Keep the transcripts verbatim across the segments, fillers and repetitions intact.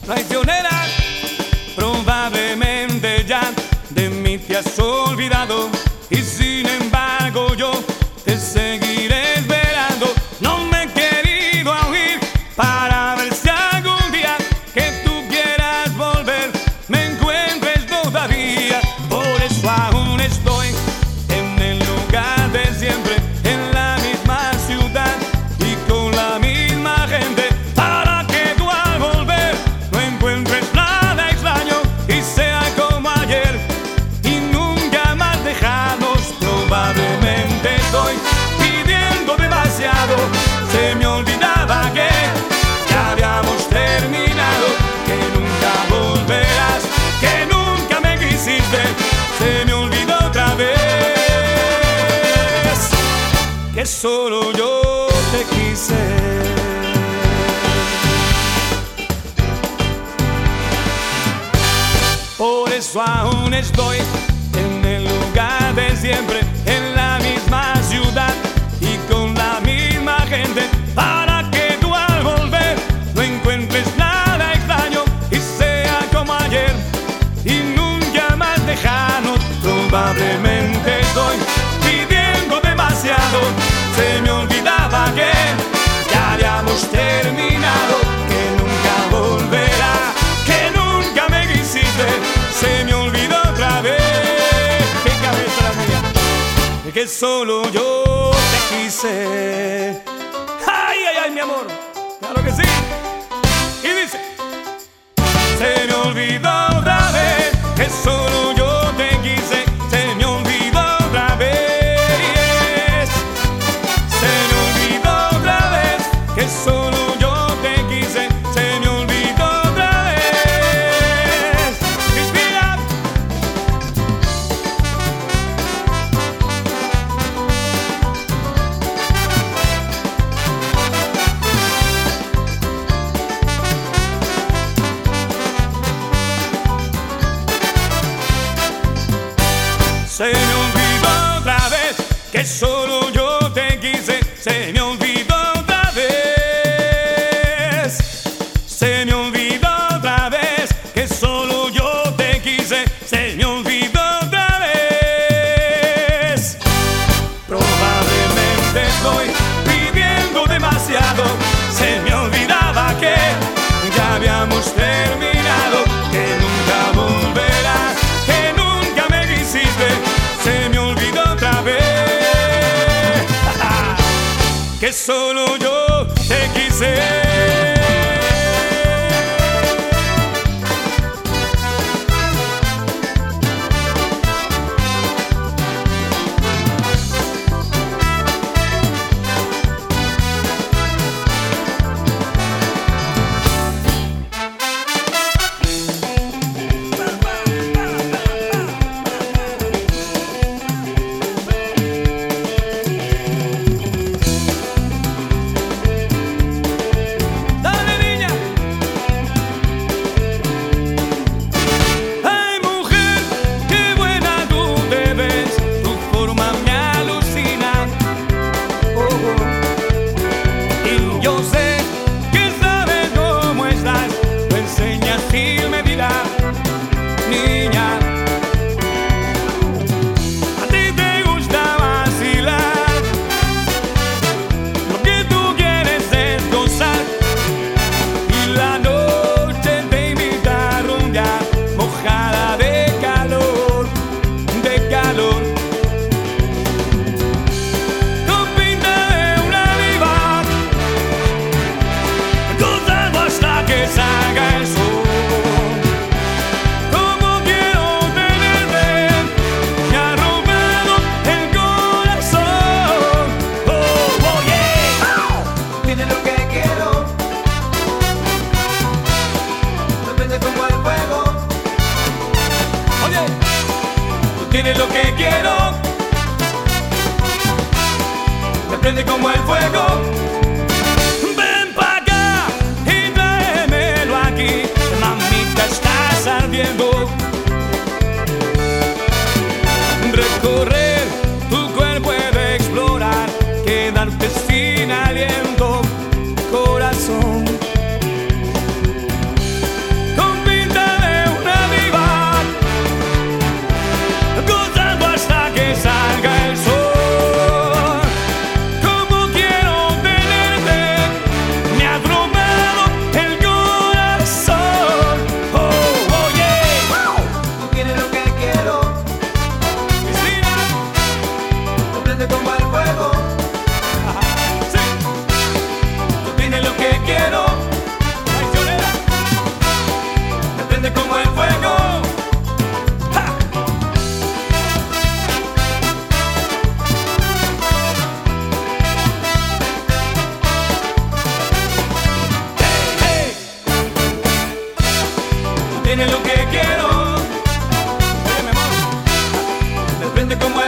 traicionera. Probablemente ya de mí te has olvidado, y sin embargo yo te seguiré esperando. No me he querido oír para ver si algún día que tú quieras volver me encuentres todavía. Por eso aún estoy en el lugar de siempre, en la misma ciudad y con la misma gente, para que tú al volver no encuentres nada extraño y sea como ayer y nunca más dejarnos. Probablemente estoy pidiendo demasiado, se me olvidaba que ya habíamos terminado, que nunca volverás, que nunca me quisiste, se me olvidó otra vez que solo yo te quise. Por eso aún estoy en el lugar de siempre, en la misma ciudad y con la misma gente, para que tú al volver no encuentres nada extraño y sea como ayer y nunca más dejarnos. Probablemente estoy pidiendo demasiado, se me olvidaba que ya habíamos terminado, que nunca volverá, que nunca me quisiste, se me olvidó otra vez. ¡Qué cabeza la mía! Que solo yo te quise. ¡Ay, ay, ay, mi amor! ¡Claro que sí! Y dice: se me olvidó otra vez que solo yo te quise, se me olvidó otra vez, se me olvidó otra vez que solo yo te quise, se me olvidó otra vez. Respira. Se me olvidó otra vez que solo yo te quise, se me olvidó otra vez, se me olvidó otra vez que solo yo te quise, se me olvidó otra vez. Probablemente estoy pidiendo demasiado, se me olvidaba que ya habíamos terminado, que nunca volverás, que nunca me quisiste, se me olvidó otra vez que solo yo te quise.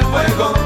fuego.